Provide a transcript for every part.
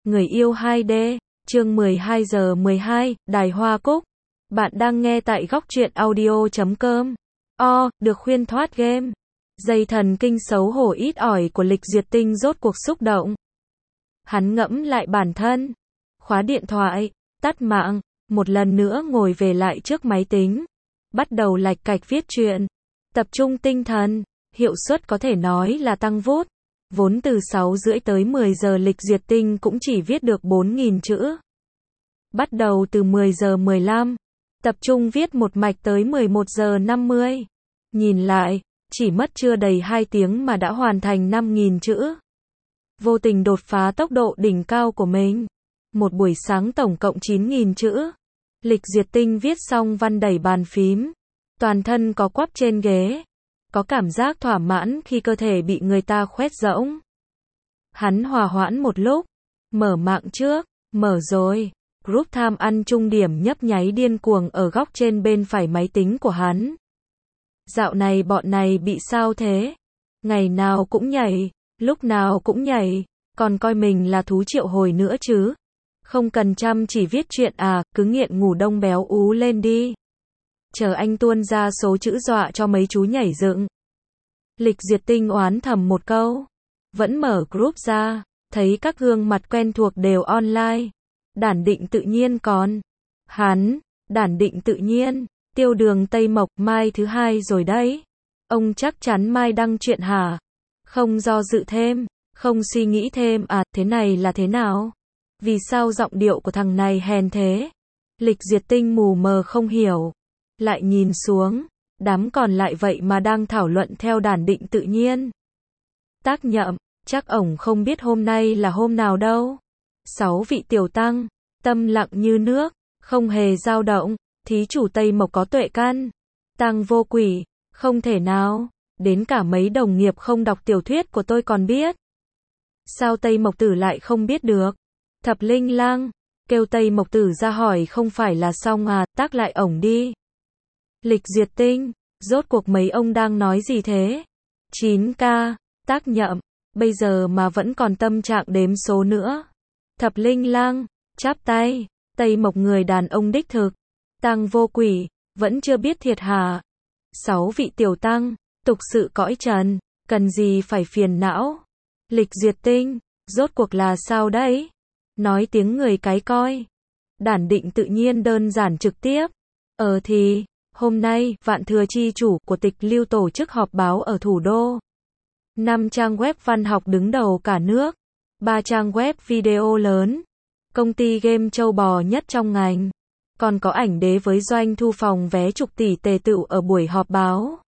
Người yêu 2D, chương 12 giờ 12, Đài Hoa Cúc. Bạn đang nghe tại góc truyện audio.com. Được khuyên thoát game. Dây thần kinh xấu hổ ít ỏi của Lịch Duyệt Tinh rốt cuộc xúc động. Hắn ngẫm lại bản thân. Khóa điện thoại, tắt mạng, một lần nữa ngồi về lại trước máy tính. Bắt đầu lạch cạch viết truyện. Tập trung tinh thần, hiệu suất có thể nói là tăng vút. Vốn từ 6 rưỡi tới 10 giờ Lịch Duyệt Tinh cũng chỉ viết được 4.000 chữ. Bắt đầu từ 10 giờ 15, tập trung viết một mạch tới 11 giờ 50. Nhìn lại, chỉ mất chưa đầy 2 tiếng mà đã hoàn thành 5.000 chữ. Vô tình đột phá tốc độ đỉnh cao của mình. Một buổi sáng tổng cộng 9.000 chữ. Lịch Duyệt Tinh viết xong văn đẩy bàn phím. Toàn thân có quắp trên ghế. Có cảm giác thỏa mãn khi cơ thể bị người ta khoét rỗng. Hắn hòa hoãn một lúc. Mở mạng trước. Mở rồi. Group tham ăn chung điểm nhấp nháy điên cuồng ở góc trên bên phải máy tính của hắn. Dạo này bọn này bị sao thế? Ngày nào cũng nhảy. Lúc nào cũng nhảy. Còn coi mình là thú triệu hồi nữa chứ. Không cần chăm chỉ viết chuyện à, cứ nghiện ngủ đông béo ú lên đi. Chờ anh tuôn ra số chữ dọa cho mấy chú nhảy dựng. Lịch Duyệt Tinh oán thầm một câu. Vẫn mở group ra, thấy các gương mặt quen thuộc đều online. Đản Định tự nhiên còn. Hắn, Đản Định tự nhiên, Tiêu Đường Tây Mộc, mai thứ 2 rồi đấy. Ông chắc chắn mai đăng chuyện hả? Không do dự thêm, không suy nghĩ thêm à, thế này là thế nào? Vì sao giọng điệu của thằng này hèn thế? Lịch Duyệt Tinh mù mờ không hiểu. Lại nhìn xuống, đám còn lại vậy mà đang thảo luận theo Đản Định tự nhiên. Tác Nhậm, chắc ổng không biết hôm nay là hôm nào đâu. 6 vị tiểu tăng, tâm lặng như nước, không hề dao động. Thí chủ Tây Mộc có tuệ căn. Tăng Vô Quỷ, không thể nào. Đến cả mấy đồng nghiệp không đọc tiểu thuyết của tôi còn biết. Sao Tây Mộc Tử lại không biết được? Thập Linh Lang, kêu Tây Mộc Tử ra hỏi không phải là xong à, tác lại ổng đi. Lịch Duyệt Tinh, rốt cuộc mấy ông đang nói gì thế? 9K, Tác Nhậm, bây giờ mà vẫn còn tâm trạng đếm số nữa. Thập Linh Lang, chắp tay, Tây Mộc người đàn ông đích thực. Tăng Vô Quỷ, vẫn chưa biết thiệt hả? 6 vị tiểu tăng, tục sự cõi trần, cần gì phải phiền não? Lịch Duyệt Tinh, rốt cuộc là sao đấy? Nói tiếng người cái coi. Đản Định tự nhiên đơn giản trực tiếp. Thì, hôm nay, Vạn Thừa chi chủ của Tịch Lưu tổ chức họp báo ở thủ đô. 5 trang web văn học đứng đầu cả nước. 3 trang web video lớn. Công ty game châu bò nhất trong ngành. Còn có ảnh đế với doanh thu phòng vé chục tỷ tề tựu ở buổi họp báo.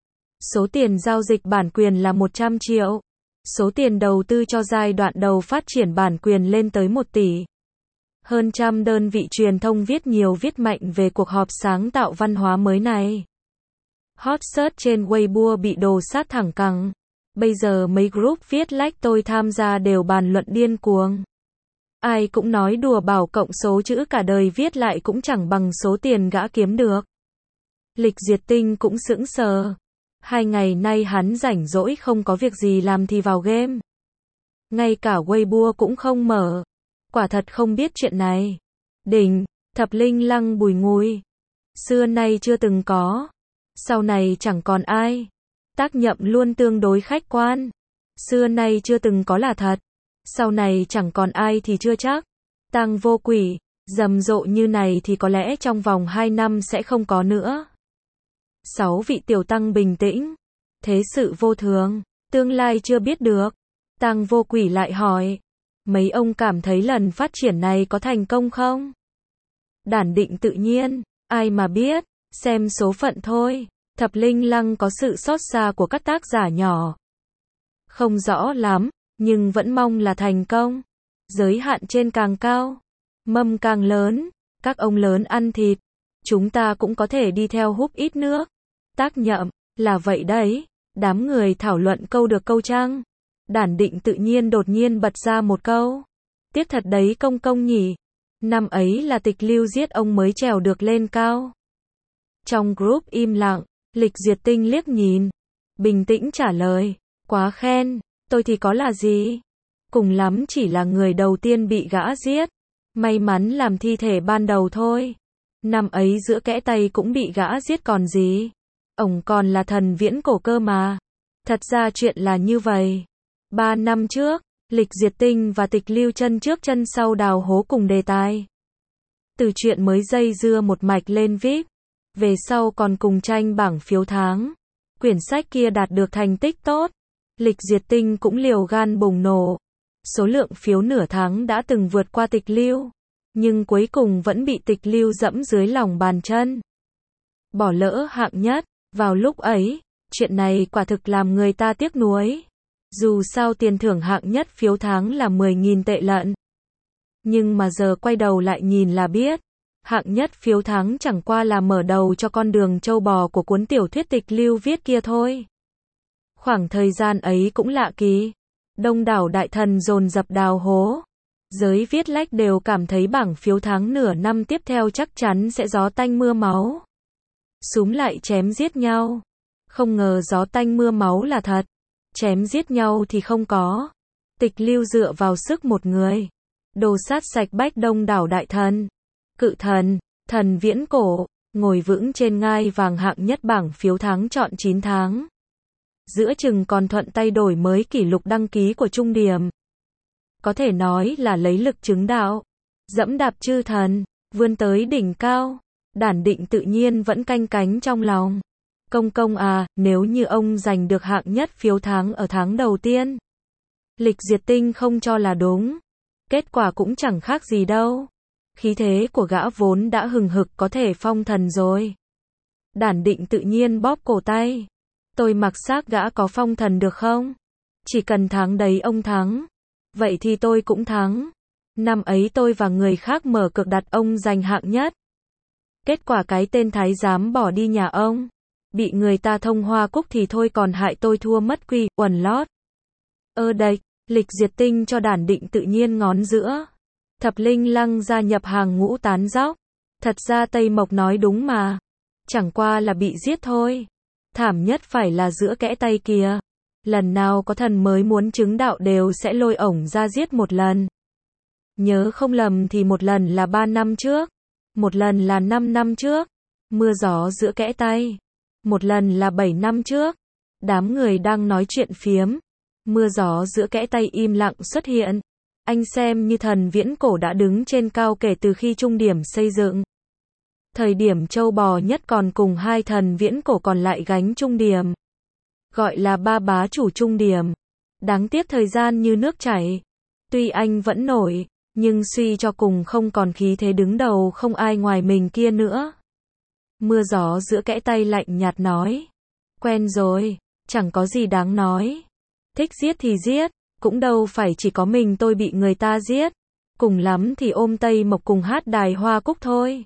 Số tiền giao dịch bản quyền là 100 triệu. Số tiền đầu tư cho giai đoạn đầu phát triển bản quyền lên tới 1 tỷ. Hơn trăm đơn vị truyền thông viết nhiều viết mạnh về cuộc họp sáng tạo văn hóa mới này. Hot search trên Weibo bị đồ sát thẳng cẳng. Bây giờ mấy group viết like tôi tham gia đều bàn luận điên cuồng. Ai cũng nói đùa bảo cộng số chữ cả đời viết lại cũng chẳng bằng số tiền gã kiếm được. Lịch Duyệt Tinh cũng sững sờ. 2 ngày nay hắn rảnh rỗi không có việc gì làm thì vào game. Ngay cả Weibo cũng không mở. Quả thật không biết chuyện này. Đỉnh, Thập Linh Lăng bùi ngùi. Xưa nay chưa từng có. Sau này chẳng còn ai. Tác Nhậm luôn tương đối khách quan. Xưa nay chưa từng có là thật. Sau này chẳng còn ai thì chưa chắc. Tăng Vô Quỷ, rầm rộ như này thì có lẽ trong vòng 2 năm sẽ không có nữa. 6 vị tiểu tăng bình tĩnh. Thế sự vô thường, tương lai chưa biết được. Tăng Vô Quỷ lại hỏi. Mấy ông cảm thấy lần phát triển này có thành công không? Đản Định tự nhiên, ai mà biết, xem số phận thôi. Thập Linh Lăng có sự xót xa của các tác giả nhỏ. Không rõ lắm, nhưng vẫn mong là thành công. Giới hạn trên càng cao, mâm càng lớn, các ông lớn ăn thịt. Chúng ta cũng có thể đi theo húp ít nước. Tác Nhậm, là vậy đấy. Đám người thảo luận câu được câu trăng. Đản Định tự nhiên đột nhiên bật ra một câu. Tiếc thật đấy công công nhỉ. Năm ấy là Tịch Lưu giết ông mới trèo được lên cao. Trong group im lặng, Lịch Duyệt Tinh liếc nhìn. Bình tĩnh trả lời. Quá khen, tôi thì có là gì? cùng lắm chỉ là người đầu tiên bị gã giết. May mắn làm thi thể ban đầu thôi. Năm ấy giữa kẽ tay cũng bị gã giết còn gì. Ổng còn là thần viễn cổ cơ mà. Thật ra chuyện là như vậy. 3 năm trước, Lịch Diệt Tinh và Tịch Lưu chân trước chân sau đào hố cùng đề tài. Từ chuyện mới dây dưa một mạch lên VIP. Về sau còn cùng tranh bảng phiếu tháng. Quyển sách kia đạt được thành tích tốt. Lịch Diệt Tinh cũng liều gan bùng nổ. Số lượng phiếu nửa tháng đã từng vượt qua Tịch Lưu. Nhưng cuối cùng vẫn bị Tịch Lưu dẫm dưới lòng bàn chân. Bỏ lỡ hạng nhất. Vào lúc ấy, chuyện này quả thực làm người ta tiếc nuối. Dù sao tiền thưởng hạng nhất phiếu tháng là 10.000 tệ lận. Nhưng mà giờ quay đầu lại nhìn là biết. Hạng nhất phiếu tháng chẳng qua là mở đầu cho con đường trâu bò của cuốn tiểu thuyết Tịch Lưu viết kia thôi. Khoảng thời gian ấy cũng lạ kỳ. Đông đảo đại thần dồn dập đào hố. Giới viết lách đều cảm thấy bảng phiếu tháng nửa năm tiếp theo chắc chắn sẽ gió tanh mưa máu. Súm lại chém giết nhau. Không ngờ gió tanh mưa máu là thật. Chém giết nhau thì không có. Tịch Lưu dựa vào sức một người. Đồ sát sạch bách đông đảo đại thần. Cự thần, thần viễn cổ, ngồi vững trên ngai vàng hạng nhất bảng phiếu tháng trọn 9 tháng. Giữa chừng còn thuận tay đổi mới kỷ lục đăng ký của Trung Điểm. Có thể nói là lấy lực chứng đạo. Dẫm đạp chư thần, vươn tới đỉnh cao. Đản Định tự nhiên vẫn canh cánh trong lòng. Công công à, nếu như ông giành được hạng nhất phiếu tháng ở tháng đầu tiên. Lịch Diệt Tinh không cho là đúng. Kết quả cũng chẳng khác gì đâu. Khí thế của gã vốn đã hừng hực có thể phong thần rồi. Đản Định tự nhiên bóp cổ tay. Tôi mặc xác gã có phong thần được không? Chỉ cần tháng đấy ông thắng. Vậy thì tôi cũng thắng. Năm ấy tôi và người khác mở cược đặt ông giành hạng nhất. Kết quả cái tên thái giám bỏ đi nhà ông. Bị người ta thông hoa cúc thì thôi còn hại tôi thua mất quy, quần lót. Đây, Lịch Diệt Tinh cho Đản Định tự nhiên ngón giữa. Thập Linh Lăng gia nhập hàng ngũ tán dóc. Thật ra Tây Mộc nói đúng mà. Chẳng qua là bị giết thôi. Thảm nhất phải là giữa kẽ tay kia. Lần nào có thần mới muốn chứng đạo đều sẽ lôi ổng ra giết một lần. Nhớ không lầm thì một lần là 3 năm trước. Một lần là 5 năm trước. Mưa gió giữa kẽ tay. Một lần là 7 năm trước. Đám người đang nói chuyện phiếm. Mưa gió giữa kẽ tay im lặng xuất hiện. Anh xem như thần viễn cổ đã đứng trên cao kể từ khi Trung Điểm xây dựng. Thời điểm châu bò nhất còn cùng hai thần viễn cổ còn lại gánh Trung Điểm. Gọi là ba bá chủ Trung Điểm. Đáng tiếc thời gian như nước chảy. Tuy anh vẫn nổi, nhưng suy cho cùng không còn khí thế đứng đầu không ai ngoài mình kia nữa. Mưa gió giữa kẽ tay lạnh nhạt nói. Quen rồi, chẳng có gì đáng nói. Thích giết thì giết, cũng đâu phải chỉ có mình tôi bị người ta giết. Cùng lắm thì ôm Tây Mộc cùng hát đài Hoa Cúc thôi.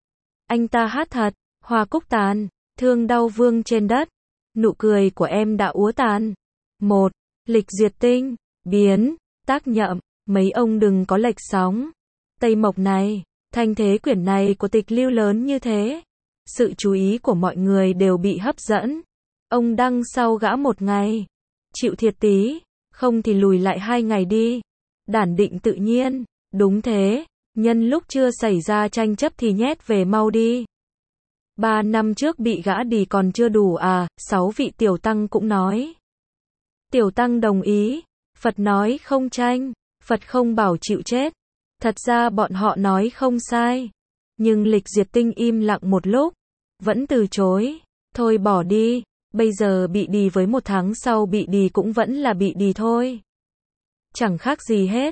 Anh ta hát thật, hoa cúc tàn, thương đau vương trên đất. Nụ cười của em đã úa tàn. 1. Lịch Diệt Tinh, biến, tác nhậm, mấy ông đừng có lệch sóng. Tây Mộc này, thanh thế quyển này của Tịch Lưu lớn như thế. Sự chú ý của mọi người đều bị hấp dẫn. Ông đăng sau gã 1 ngày. Chịu thiệt tí, không thì lùi lại 2 ngày đi. Đản Định tự nhiên, đúng thế. Nhân lúc chưa xảy ra tranh chấp thì nhét về mau đi. 3 năm trước bị gã đì còn chưa đủ à, 6 vị tiểu tăng cũng nói. Tiểu tăng đồng ý, Phật nói không tranh, Phật không bảo chịu chết. Thật ra bọn họ nói không sai. Nhưng Lịch Diệt Tinh im lặng một lúc, vẫn từ chối. Thôi bỏ đi, bây giờ bị đì với 1 tháng sau bị đì cũng vẫn là bị đì thôi. Chẳng khác gì hết,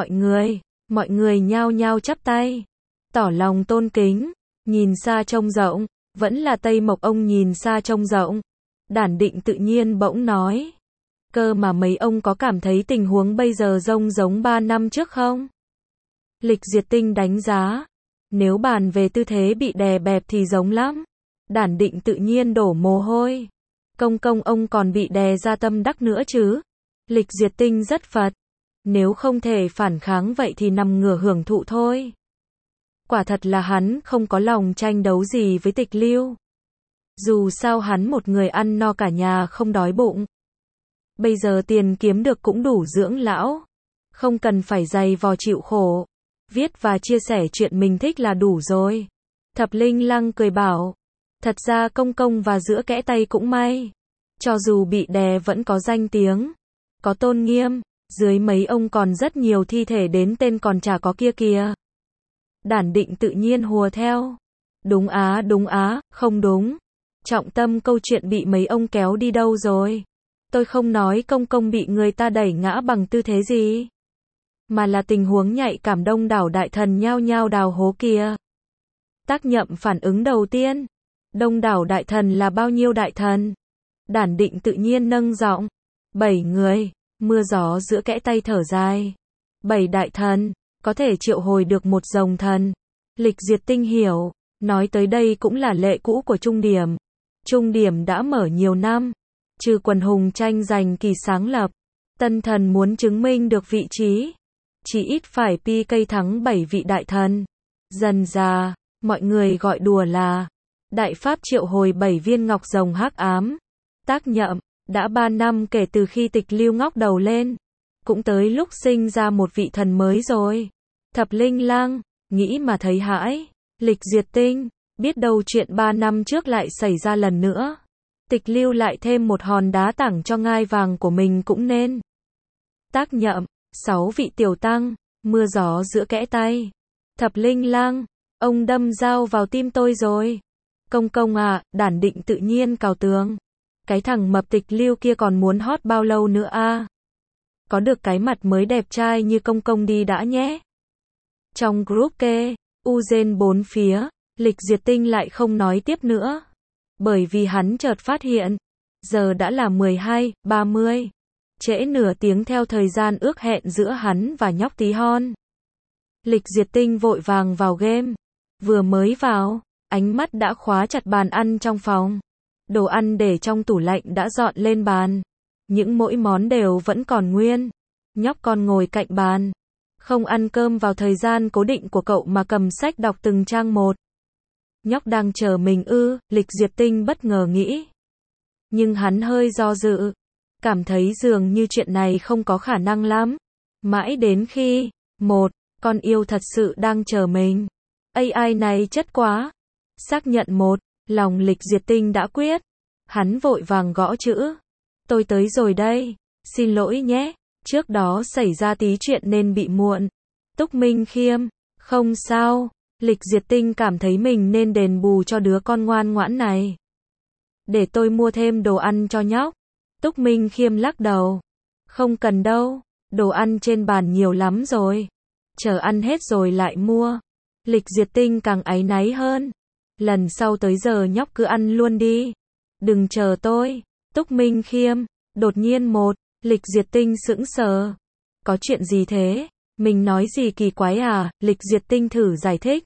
mọi người nhao nhao chắp tay, tỏ lòng tôn kính, nhìn xa trông rộng, vẫn là Tây Mộc ông nhìn xa trông rộng. Đản Định tự nhiên bỗng nói, cơ mà mấy ông có cảm thấy tình huống bây giờ giống 3 năm trước không? Lịch Diệt Tinh đánh giá, nếu bàn về tư thế bị đè bẹp thì giống lắm. Đản Định tự nhiên đổ mồ hôi. Công ông còn bị đè ra tâm đắc nữa chứ? Lịch Diệt Tinh rất phật. Nếu không thể phản kháng vậy thì nằm ngửa hưởng thụ thôi. Quả thật là hắn không có lòng tranh đấu gì với Tịch Lưu. Dù sao hắn một người ăn no cả nhà không đói bụng. Bây giờ tiền kiếm được cũng đủ dưỡng lão. Không cần phải dày vò chịu khổ. Viết và chia sẻ chuyện mình thích là đủ rồi. Thập Linh Lăng cười bảo. Thật ra Công Công và Giữa Kẽ Tay cũng may. Cho dù bị đè vẫn có danh tiếng. Có tôn nghiêm. Dưới mấy ông còn rất nhiều thi thể đến tên còn chả có kia kìa. Đản Định tự nhiên hùa theo. Đúng á, không đúng. Trọng tâm câu chuyện bị mấy ông kéo đi đâu rồi? Tôi không nói Công Công bị người ta đẩy ngã bằng tư thế gì. Mà là tình huống nhạy cảm đông đảo đại thần nhao nhao đào hố kìa. Tác Nhậm phản ứng đầu tiên. Đông đảo đại thần là bao nhiêu đại thần? Đản Định tự nhiên nâng giọng. 7 người. Mưa Gió Giữa Kẽ Tay thở dài. 7 đại thần. Có thể triệu hồi được một rồng thần. Lịch Diệt Tinh hiểu. Nói tới đây cũng là lệ cũ của Trung Điểm. Trung Điểm đã mở nhiều năm. Trừ quần hùng tranh giành kỳ sáng lập. Tân thần muốn chứng minh được vị trí. Chỉ ít phải PK thắng 7 vị đại thần. Dần dà, mọi người gọi đùa là Đại Pháp triệu hồi 7 viên ngọc rồng hắc ám. Tác Nhậm, đã 3 năm kể từ khi Tịch Lưu ngóc đầu lên. Cũng tới lúc sinh ra một vị thần mới rồi. Thập Linh Lăng, nghĩ mà thấy hãi. Lịch Diệt Tinh, biết đâu chuyện 3 năm trước lại xảy ra lần nữa. Tịch Lưu lại thêm một hòn đá tặng cho ngai vàng của mình cũng nên. Tác Nhậm, 6 vị tiểu tăng, Mưa Gió Giữa Kẽ Tay. Thập Linh Lăng, ông đâm dao vào tim tôi rồi. Công Công à, Đản Định tự nhiên cào tường. Cái thằng mập Tịch Lưu kia còn muốn hot bao lâu nữa a? Có được cái mặt mới đẹp trai như Công Công đi đã nhé. Trong group kê, Uzen bốn phía, Lịch Diệt Tinh lại không nói tiếp nữa. Bởi vì hắn chợt phát hiện, giờ đã là 12:30. Trễ nửa tiếng theo thời gian ước hẹn giữa hắn và nhóc tí hon. Lịch Diệt Tinh vội vàng vào game. Vừa mới vào, ánh mắt đã khóa chặt bàn ăn trong phòng. Đồ ăn để trong tủ lạnh đã dọn lên bàn. Những mỗi món đều vẫn còn nguyên. Nhóc con ngồi cạnh bàn. Không ăn cơm vào thời gian cố định của cậu mà cầm sách đọc từng trang một. Nhóc đang chờ mình ư? Lịch Diệt Tinh bất ngờ nghĩ. Nhưng hắn hơi do dự. Cảm thấy dường như chuyện này không có khả năng lắm. Mãi đến khi, con yêu thật sự đang chờ mình. AI này chất quá. Xác nhận lòng Lịch Diệt Tinh đã quyết. Hắn vội vàng gõ chữ. Tôi tới rồi đây. Xin lỗi nhé. Trước đó xảy ra tí chuyện nên bị muộn. Túc Minh Khiêm. Không sao. Lịch Diệt Tinh cảm thấy mình nên đền bù cho đứa con ngoan ngoãn này. Để tôi mua thêm đồ ăn cho nhóc. Túc Minh Khiêm lắc đầu. Không cần đâu. Đồ ăn trên bàn nhiều lắm rồi. Chờ ăn hết rồi lại mua. Lịch Diệt Tinh càng áy náy hơn. Lần sau tới giờ nhóc cứ ăn luôn đi. Đừng chờ tôi. Túc Minh Khiêm. Đột nhiên Lịch Diệt Tinh sững sờ. Có chuyện gì thế? Mình nói gì kỳ quái à? Lịch Diệt Tinh thử giải thích.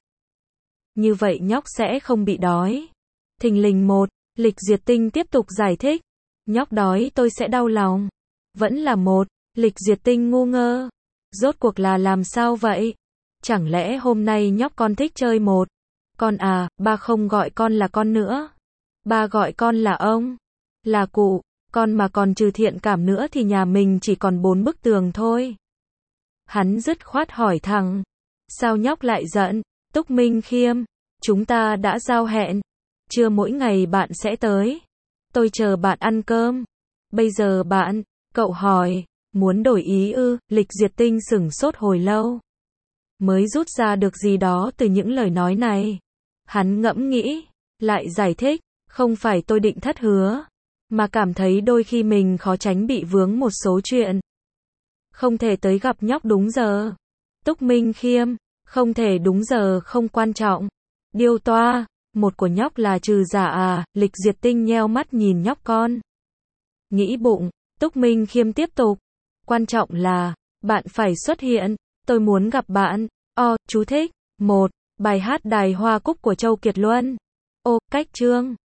Như vậy nhóc sẽ không bị đói. Thình lình Lịch Diệt Tinh tiếp tục giải thích. Nhóc đói tôi sẽ đau lòng. Vẫn là Lịch Diệt Tinh ngu ngơ. Rốt cuộc là làm sao vậy? Chẳng lẽ hôm nay nhóc con thích chơi con à? Ba không gọi con là con nữa. Ba gọi con là ông. Là cụ. Con mà còn trừ thiện cảm nữa thì nhà mình chỉ còn 4 bức tường thôi. Hắn dứt khoát hỏi thẳng. Sao nhóc lại giận? Túc Minh Khiêm. Chúng ta đã giao hẹn. Trưa mỗi ngày bạn sẽ tới. Tôi chờ bạn ăn cơm. Bây giờ cậu hỏi, muốn đổi ý ư? Lịch Diệt Tinh sửng sốt hồi lâu. Mới rút ra được gì đó từ những lời nói này. Hắn ngẫm nghĩ, lại giải thích, không phải tôi định thất hứa, mà cảm thấy đôi khi mình khó tránh bị vướng một số chuyện. Không thể tới gặp nhóc đúng giờ. Túc Minh Khiêm, không thể đúng giờ không quan trọng. Điêu toa, của nhóc là trừ giả à? Lịch Diệt Tinh nheo mắt nhìn nhóc con. Nghĩ bụng, Túc Minh Khiêm tiếp tục. Quan trọng là, bạn phải xuất hiện, tôi muốn gặp bạn. Chú thích. Bài hát Đài Hoa Cúc của Châu Kiệt Luân. Cách chương.